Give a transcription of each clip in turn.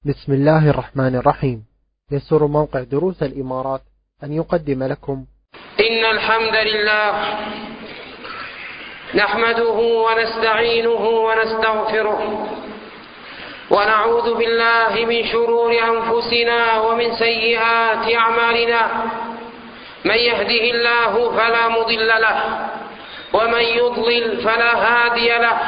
بسم الله الرحمن الرحيم. يسر موقع دروس الإمارات أن يقدم لكم إن الحمد لله نحمده ونستعينه ونستغفره ونعوذ بالله من شرور أنفسنا ومن سيئات أعمالنا. من يهده الله فلا مضل له ومن يضلل فلا هادي له،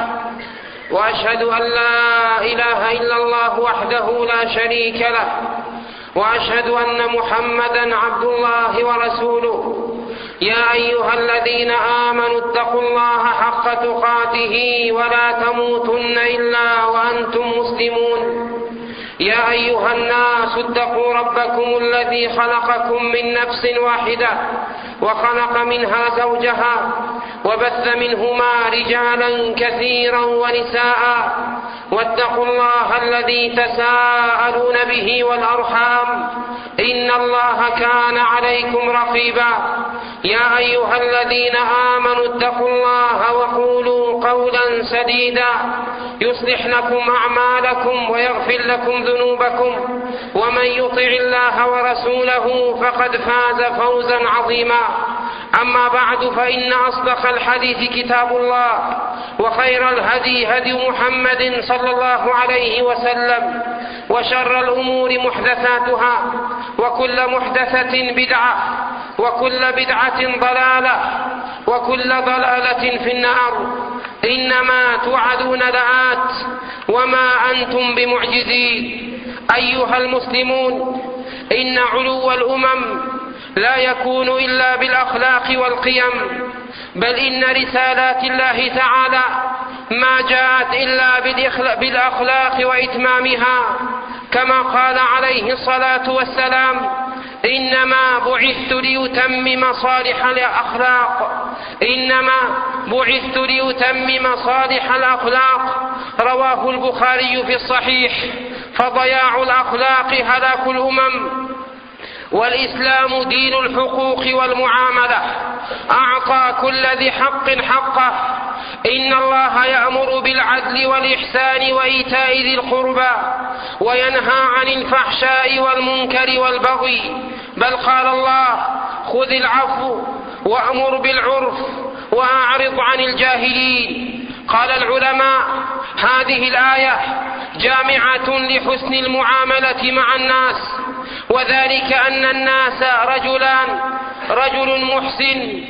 وأشهد أن لا إله إلا الله وحده لا شريك له، وأشهد أن محمدا عبد الله ورسوله. يا أيها الذين آمنوا اتقوا الله حق تقاته ولا تموتن إلا وأنتم مسلمون. يا أيها الناس اتقوا ربكم الذي خلقكم من نفس واحدة وخلق منها زوجها وبث منهما رجالا كثيرا ونساء، واتقوا الله الذي تساءلون به والأرحام إن الله كان عليكم رقيبا. يا أيها الذين آمنوا اتقوا الله وقولوا قولا سديدا يصلح لكم أعمالكم ويغفر لكم ذنوبكم، ومن يطع الله ورسوله فقد فاز فوزا عظيما. أما بعد، فإن أصدق الحديث كتاب الله، وخير الهدي هدي محمد صلى الله عليه وسلم، وشر الأمور محدثاتها، وكل محدثة بدعة، وكل بدعة ضلالة، وكل ضلالة في النار. إنما توعدون لآت وما أنتم بمعجزين. أيها المسلمون، إن علو الأمم لا يكون إلا بالأخلاق والقيم، بل إن رسالات الله تعالى ما جاءت إلا بالأخلاق وإتمامها، كما قال عليه الصلاة والسلام: إنما بعثت لأتمم صالح الأخلاق، إنما بعثت لأتمم صالح الأخلاق. رواه البخاري في الصحيح. فضياع الأخلاق هلاك الأمم، والإسلام دين الحقوق والمعاملة، أعطى كل ذي حق حقه. إن الله يأمر بالعدل والإحسان وإيتاء ذي القربى، وينهى عن الفحشاء والمنكر والبغي. بل قال الله: خذ العفو وأمر بالعرف وأعرض عن الجاهلين. قال العلماء: هذه الآية جامعة لحسن المعاملة مع الناس، وذلك أن الناس رجلان: رجل محسن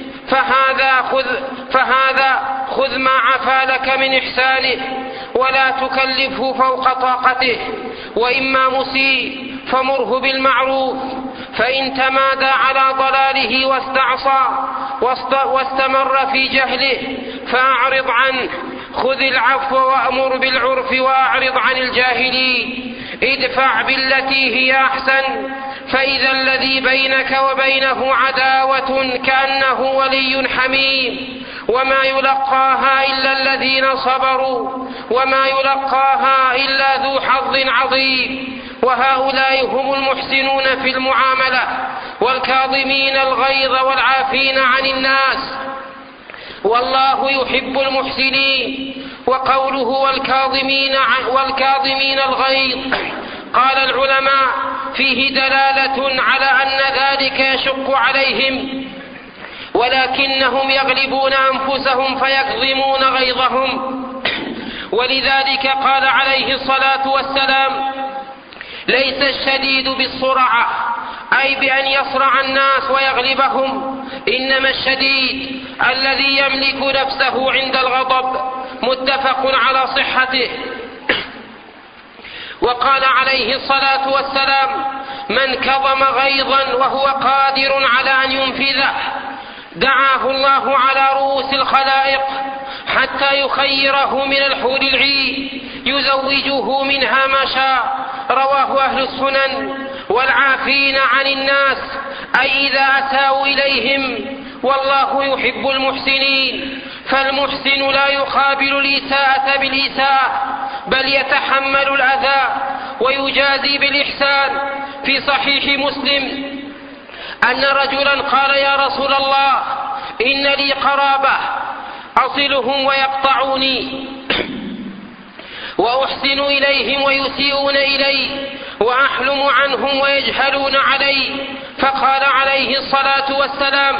فهذا خذ ما عفا لك من إحسانه ولا تكلفه فوق طاقته، وإما مسيء فمره بالمعروف، فإن تمادى على ضلاله واستعصى واستمر في جهله فأعرض عنه. خذ العفو وأمر بالعرف وأعرض عن الجاهلين. ادفع بالتي هي أحسن، فإذا الذي بينك وبينه عداوة كأنه ولي حميم. وما يلقاها إلا الذين صبروا، وما يلقاها إلا ذو حظ عظيم. وهؤلاء هم المحسنون في المعاملة، والكاظمين الغيظ والعافين عن الناس، والله يحب المحسنين. وقوله والكاظمين الغيظ، قال العلماء: فيه دلالة على أن ذلك يشق عليهم، ولكنهم يغلبون أنفسهم فيكظمون غيظهم. ولذلك قال عليه الصلاة والسلام: ليس الشديد بالصرعة، أي بأن يصرع الناس ويغلبهم، إنما الشديد الذي يملك نفسه عند الغضب. متفق على صحته. وقال عليه الصلاة والسلام: من كظم غيظا وهو قادر على أن ينفذه دعاه الله على رؤوس الخلائق حتى يخيره من الحور العين يزوجه منها ما شاء. رواه أهل السنن. والعافين عن الناس، أي إذا أساءوا إليهم، والله يحب المحسنين. فالمحسن لا يقابل الإساءة بالإساءة، بل يتحمل الأذى ويجازي بالإحسان. في صحيح مسلم أن رجلا قال: يا رسول الله، إن لي قرابة أصلهم ويقطعوني، وأحسن إليهم ويسيئون إلي، وأحلم عنهم ويجهلون علي. فقال عليه الصلاة والسلام: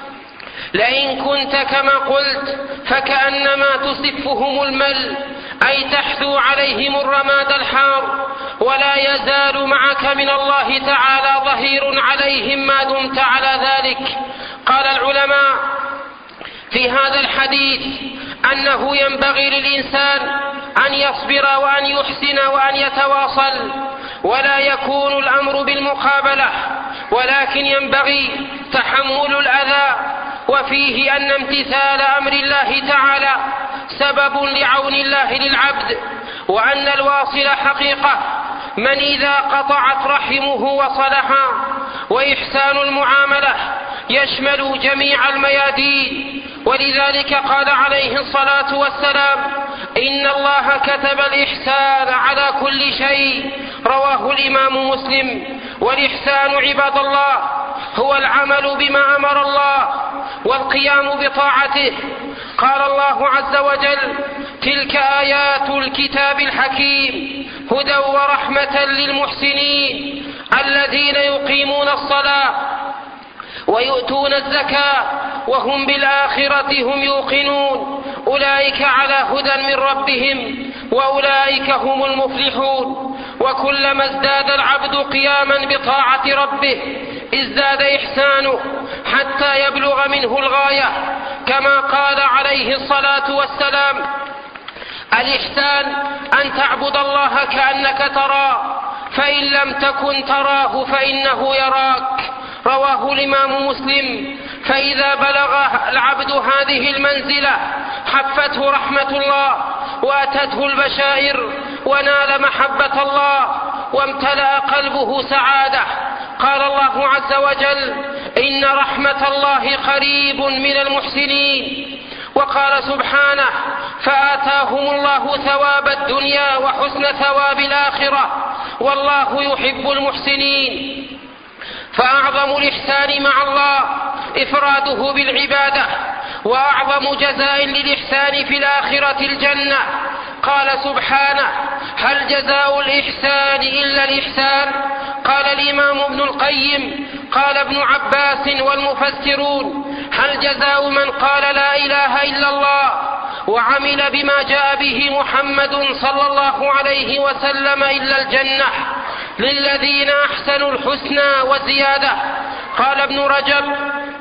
لئن كنت كما قلت فكأنما تصفهم المل، أي تحثو عليهم الرماد الحار، ولا يزال معك من الله تعالى ظهير عليهم ما دمت على ذلك. قال العلماء في هذا الحديث أنه ينبغي للإنسان أن يصبر وأن يحسن وأن يتواصل، ولا يكون الأمر بالمقابلة، ولكن ينبغي تحمل الأذى، وفيه أن امتثال أمر الله تعالى سبب لعون الله للعبد، وأن الواصل حقيقة من إذا قطعت رحمه وصلها. وإحسان المعاملة يشمل جميع الميادين، ولذلك قال عليه الصلاة والسلام: إن الله كتب الإحسان على كل شيء، رواه الإمام مسلم. والإحسان عباد الله هو العمل بما أمر الله والقيام بطاعته. قال الله عز وجل: تلك آيات الكتاب الحكيم هدى ورحمة للمحسنين الذين يقيمون الصلاة ويؤتون الزكاة وهم بالآخرة هم يوقنون أولئك على هدى من ربهم وأولئك هم المفلحون. وكلما ازداد العبد قياما بطاعة ربه ازداد إحسانه حتى يبلغ منه الغاية، كما قال عليه الصلاة والسلام: الإحسان أن تعبد الله كأنك تراه، فإن لم تكن تراه فإنه يراك، رواه الإمام مسلم. فإذا بلغ العبد هذه المنزلة حفته رحمة الله وأتته البشائر ونال محبة الله وامتلأ قلبه سعادة. قال الله عز وجل: إن رحمة الله قريب من المحسنين. وقال سبحانه: فآتاهم الله ثواب الدنيا وحسن ثواب الآخرة والله يحب المحسنين. فأعظم الإحسان مع الله إفراده بالعبادة، وأعظم جزاء للإحسان في الآخرة الجنة. قال سبحانه: هل جزاء الإحسان إلا الإحسان؟ قال الإمام ابن القيم: قال ابن عباس والمفسرون: هل جزاء من قال لا إله إلا الله وعمل بما جاء به محمد صلى الله عليه وسلم إلا الجنة، للذين أحسنوا الحسنى وزيادة. قال ابن رجب: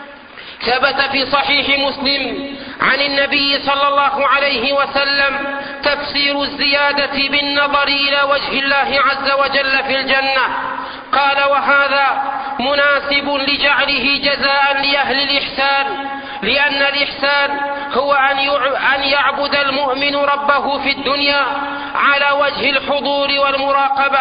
ثبت في صحيح مسلم عن النبي صلى الله عليه وسلم تفسير الزيادة بالنظر إلى وجه الله عز وجل في الجنة. قال: وهذا مناسب لجعله جزاء لأهل الإحسان، لأن الإحسان هو أن يعبد المؤمن ربه في الدنيا على وجه الحضور والمراقبة،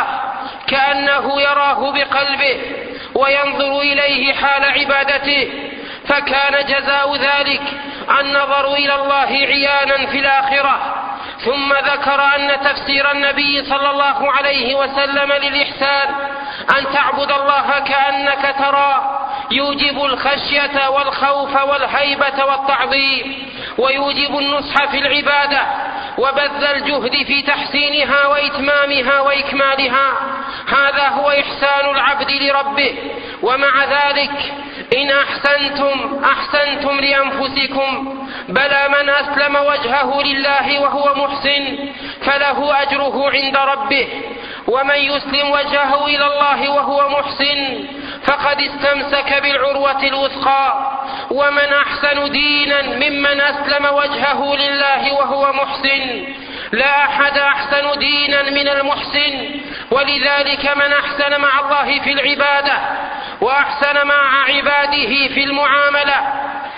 كأنه يراه بقلبه وينظر إليه حال عبادته، فكان جزاء ذلك النظر إلى الله عيانا في الآخرة. ثم ذكر أن تفسير النبي صلى الله عليه وسلم للإحسان أن تعبد الله كأنك تراه، يوجب الخشية والخوف والهيبة والتعظيم، ويوجب النصح في العبادة وبذل الجهد في تحسينها وإتمامها وإكمالها. هذا هو إحسان العبد لربه. ومع ذلك إن أحسنتم لأنفسكم، بلى من أسلم وجهه لله وهو محسن فله أجره عند ربه، ومن يسلم وجهه إلى الله وهو محسن فقد استمسك بالعروة الوثقى. ومن أحسن دينا ممن أسلم وجهه لله وهو محسن، لا أحد أحسن دينا من المحسن. ولذلك من أحسن مع الله في العبادة وأحسن مع عباده في المعاملة.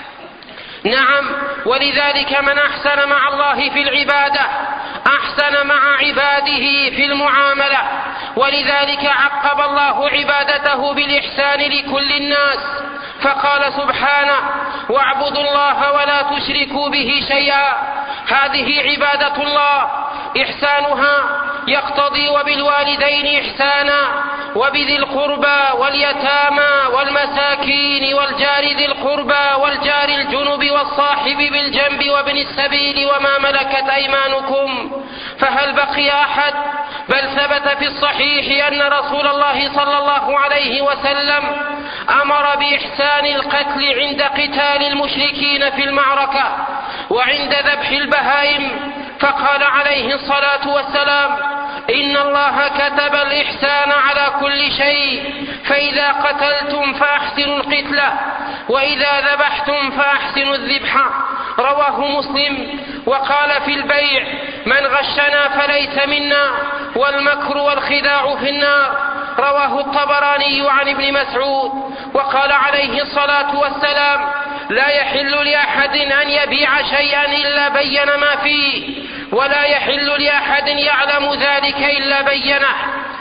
نعم، ولذلك من أحسن مع الله في العبادة أحسن مع عباده في المعاملة. ولذلك عقب الله عبادته بالإحسان لكل الناس، فقال سبحانه: واعبدوا الله ولا تشركوا به شيئا. هذه عبادة الله، إحسانها يقتضي وبالوالدين إحسانا وبذي القربى واليتامى والمساكين والجار ذي القربى والجار الجنب والصاحب بالجنب وابن السبيل وما ملكت أيمانكم. فهل بقي أحد؟ بل ثبت في الصحيح أن رسول الله صلى الله عليه وسلم أمر بإحسان القتل عند قتال المشركين في المعركة وعند ذبح البهائم، فقال عليه الصلاة والسلام: إن الله كتب الإحسان على كل شيء، فإذا قتلتم فأحسنوا القتلة، وإذا ذبحتم فأحسنوا الذبحة. رواه مسلم. وقال في البيع: من غشنا فليس منا، والمكر والخداع في النار. رواه الطبراني عن ابن مسعود. وقال عليه الصلاة والسلام: لا يحل لأحد أن يبيع شيئا إلا بين ما فيه، ولا يحل لأحد يعلم ذلك إلا بينه.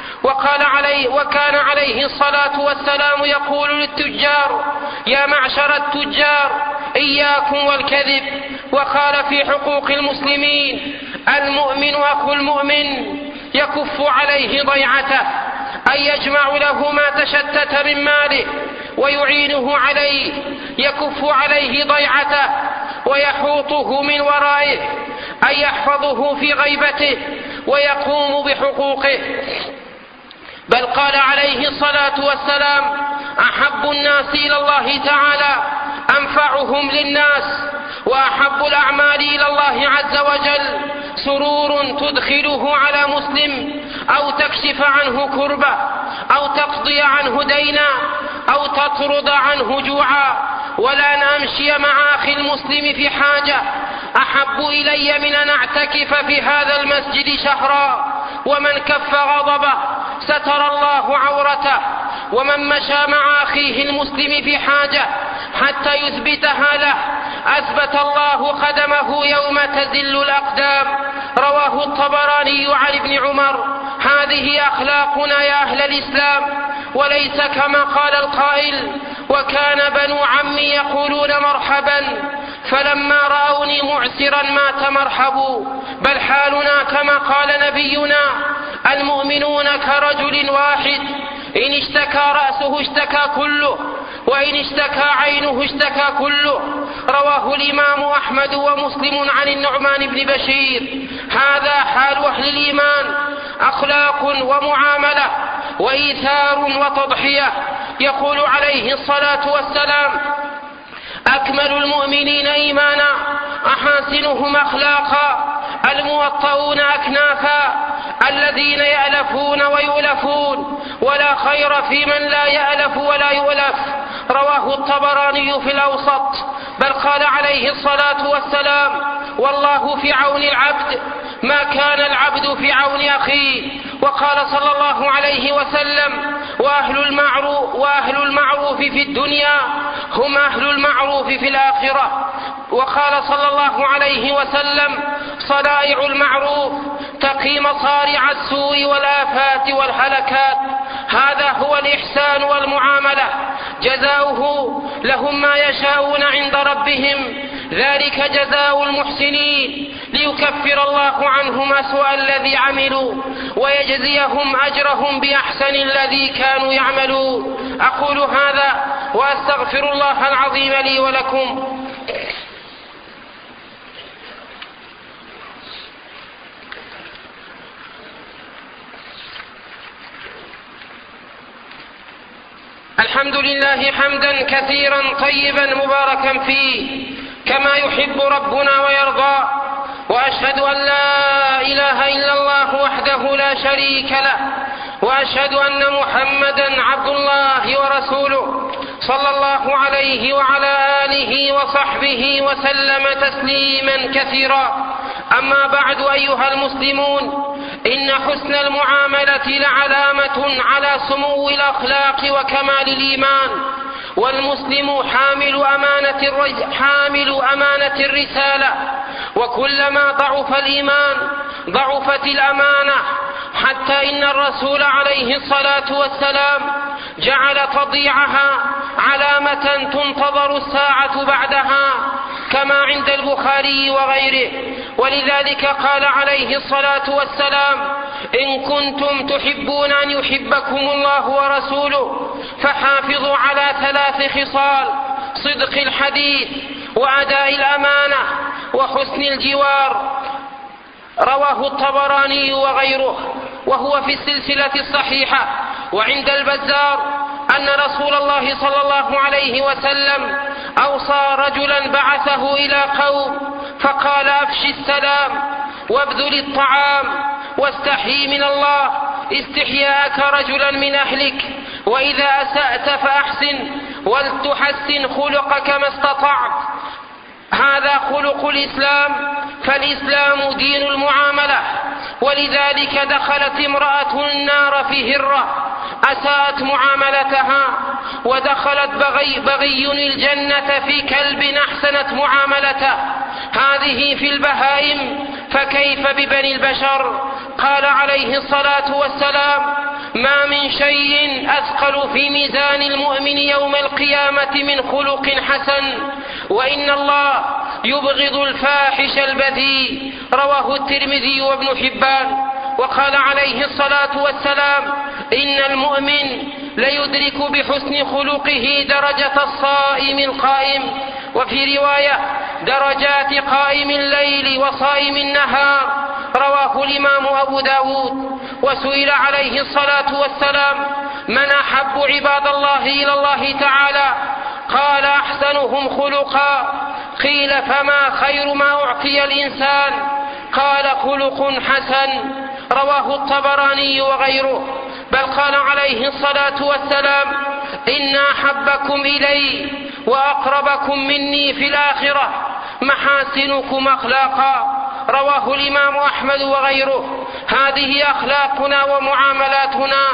وكان عليه الصلاة والسلام يقول للتجار: يا معشر التجار إياكم والكذب. وقال في حقوق المسلمين: المؤمن أخو المؤمن يكف عليه ضيعته، أي يجمع له ما تشتت من ماله ويعينه عليه، يكف عليه ضيعته ويحوطه من ورائه، أي يحفظه في غيبته ويقوم بحقوقه. بل قال عليه الصلاة والسلام: أحب الناس إلى الله تعالى أنفعهم للناس، وأحب الأعمال إلى الله عز وجل سرور تدخله على مسلم، أو تكشف عنه كربة، أو تقضي عنه دينا، أو تطرد عنه جوعا، ولا أن أمشي مع أخي المسلم في حاجة أحب إلي من أن أعتكف في هذا المسجد شهرا. ومن كف غضبه ستر الله عورته، ومن مشى مع أخيه المسلم في حاجة حتى يثبتها له أثبت الله قدمه يوم تزل الأقدام. رواه الطبراني عن ابن عمر. هذه أخلاقنا يا أهل الإسلام، وليس كما قال القائل: وكان بنو عمي يقولون مرحبا فلما رأوني معسرا ما تمرحبوا. بل حالنا كما قال نبينا: المؤمنون كرجل واحد، إن اشتكى رأسه اشتكى كله، وإن اشتكى عينه اشتكى كله. رواه الإمام أحمد ومسلم عن النعمان بن بشير. هذا حال أهل الإيمان، أخلاق ومعاملة وإيثار وتضحية. يقول عليه الصلاة والسلام: أكمل المؤمنين إيمانا أحاسنهم أخلاقا، الموطؤون أكنافا، الذين يألفون ويؤلفون، ولا خير في من لا يألف ولا يؤلف. رواه الطبراني في الأوسط. بل قال عليه الصلاة والسلام: والله في عون العبد ما كان العبد في عون أخيه. وقال صلى الله عليه وسلم: وأهل المعروف في الدنيا هم أهل المعروف في الآخرة. وقال صلى الله عليه وسلم: صنائع المعروف تقي مصارع السوء والآفات والهلكات. هذا هو الإحسان والمعاملة، جزاؤه لهم ما يشاءون عند ربهم، ذلك جزاء المحسنين، ليكفر الله عنهم أسوأ الذي عملوا ويجزيهم أجرهم بأحسن الذي كانوا يعملون. أقول هذا وأستغفر الله العظيم لي ولكم. الحمد لله حمدا كثيرا طيبا مباركا فيه كما يحب ربنا ويرضى، وأشهد أن لا إله إلا الله وحده لا شريك له، وأشهد أن محمدا عبد الله ورسوله صلى الله عليه وعلى آله وصحبه وسلم تسليما كثيرا. أما بعد أيها المسلمون، إن حسن المعاملة لعلامة على سمو الأخلاق وكمال الإيمان، والمسلم حامل أمانة الرسالة، وكلما ضعف الإيمان ضعفت الأمانة، حتى إن الرسول عليه الصلاة والسلام جعل تضييعها علامة تنتظر الساعة بعدها، كما عند البخاري وغيره. ولذلك قال عليه الصلاة والسلام: إن كنتم تحبون أن يحبكم الله ورسوله فحافظوا على 3 خصال: صدق الحديث، وأداء الأمانة، وحسن الجوار. رواه الطبراني وغيره، وهو في السلسلة الصحيحة. وعند البزار أن رسول الله صلى الله عليه وسلم أوصى رجلا بعثه إلى قوم فقال: أفش السلام وابذل الطعام واستحي من الله استحياءك رجلا من أهلك، وإذا أسأت فأحسن ولتحسن خلقك ما استطعت. هذا خلق الإسلام، فالإسلام دين المعاملة. ولذلك دخلت امرأة النار في هرة أساءت معاملتها، ودخلت بغي الجنة في كلب أحسنت معاملته. هذه في البهائم، فكيف ببني البشر؟ قال عليه الصلاة والسلام: ما من شيء أثقل في ميزان المؤمن يوم القيامة من خلق حسن، وإن الله يبغض الفاحش البذيء. رواه الترمذي وابن حبان. وقال عليه الصلاة والسلام: إن المؤمن ليدرك بحسن خلقه درجة الصائم القائم، وفي رواية: درجات قائم الليل وصائم النهار. رواه الإمام أبو داود. وسئل عليه الصلاة والسلام: من أحب عباد الله إلى الله تعالى؟ قال: أحسنهم خلقا. قيل: فما خير ما أعطي الإنسان؟ قال: خلق حسن. رواه الطبراني وغيره. بل قال عليه الصلاة والسلام: إن أحبكم إلي وأقربكم مني في الآخرة محاسنكم أخلاقا. رواه الإمام أحمد وغيره. هذه أخلاقنا ومعاملاتنا.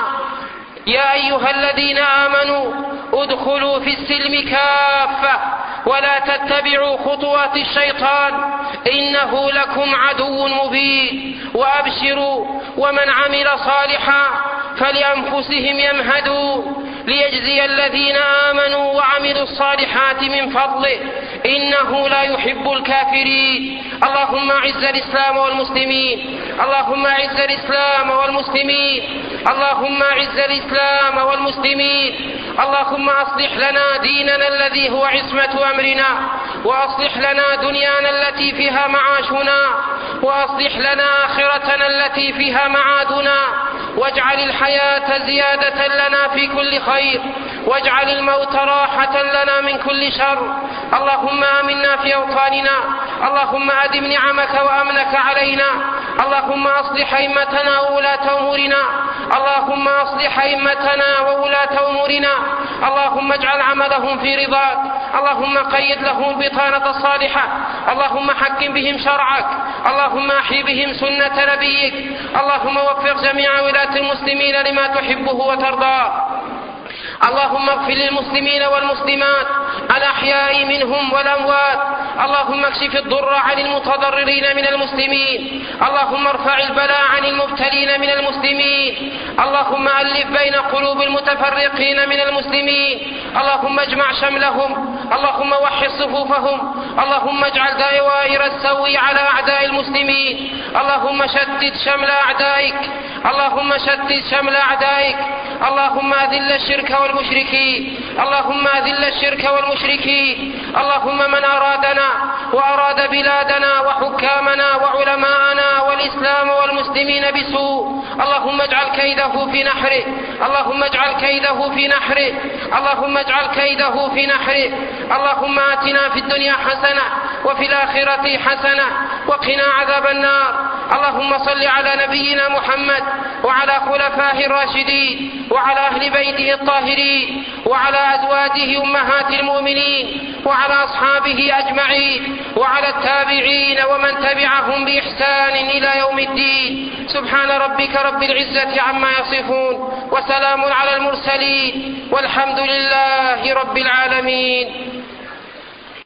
يا أيها الذين آمنوا ادخلوا في السلم كافة ولا تتبعوا خطوات الشيطان إنه لكم عدو مبين. وأبشروا ومن عمل صالحا فلأنفسهم يمهدوا ليجزي الذين آمنوا وعملوا الصالحات من فضله إنه لا يحب الكافرين. اللهم أعز الإسلام والمسلمين، اللهم أعز الإسلام والمسلمين، اللهم أعز الإسلام والمسلمين. اللهم أصلح لنا ديننا الذي هو عصمة أمرنا، وأصلح لنا دنيانا التي فيها معاشنا، وأصلح لنا آخرتنا التي فيها معادنا، واجعل الحياة زيادة لنا في كل خير، واجعل الموت راحة لنا من كل شر. اللهم آمنا في أوطاننا، اللهم أدم نعمك وأمنك علينا، اللهم أصلح أئمتنا وولاة أمورنا، اللهم أصلح أئمتنا وولاة أمورنا، اللهم اجعل عملهم في رضاك، اللهم قيد لهم البطانة الصالحة، اللهم حكم بهم شرعك، اللهم أحي بهم سنة نبيك، اللهم وفق جميع ولاة المسلمين لما تحبه وترضاه. اللهم اغفر للمسلمين والمسلمات الأحياء منهم والأموات، اللهم اكشف الضر عن المتضررين من المسلمين، اللهم ارفع البلاء عن المبتلين من المسلمين، اللهم ألف بين قلوب المتفرقين من المسلمين، اللهم اجمع شملهم، اللهم وحد صفوفهم، اللهم اجعل دوائر السوء على أعداء المسلمين، اللهم شتت شمل أعدائك، اللهم شتت شمل أعدائك، اللهم أذل الشرك والمشركين، اللهم أذل الشرك والمشركين، اللهم من أرادنا وأراد بلادنا وحكامنا وعلماءنا والإسلام والمسلمين بسوء اللهم اجعل كيده في نحره، اللهم اجعل كيده في نحره، اللهم اجعل كيده في نحره. اللهم آتنا في الدنيا حسنة وفي الآخرة حسنة وقنا عذاب النار. اللهم صل على نبينا محمد وعلى خلفائه الراشدين وعلى أهل بيته الطاهرين وعلى أزواجه أمهات المؤمنين وعلى أصحابه أجمعين وعلى التابعين ومن تبعهم بإحسان إلى يوم الدين. سبحان ربك رب العزة عما يصفون وسلام على المرسلين والحمد لله رب العالمين.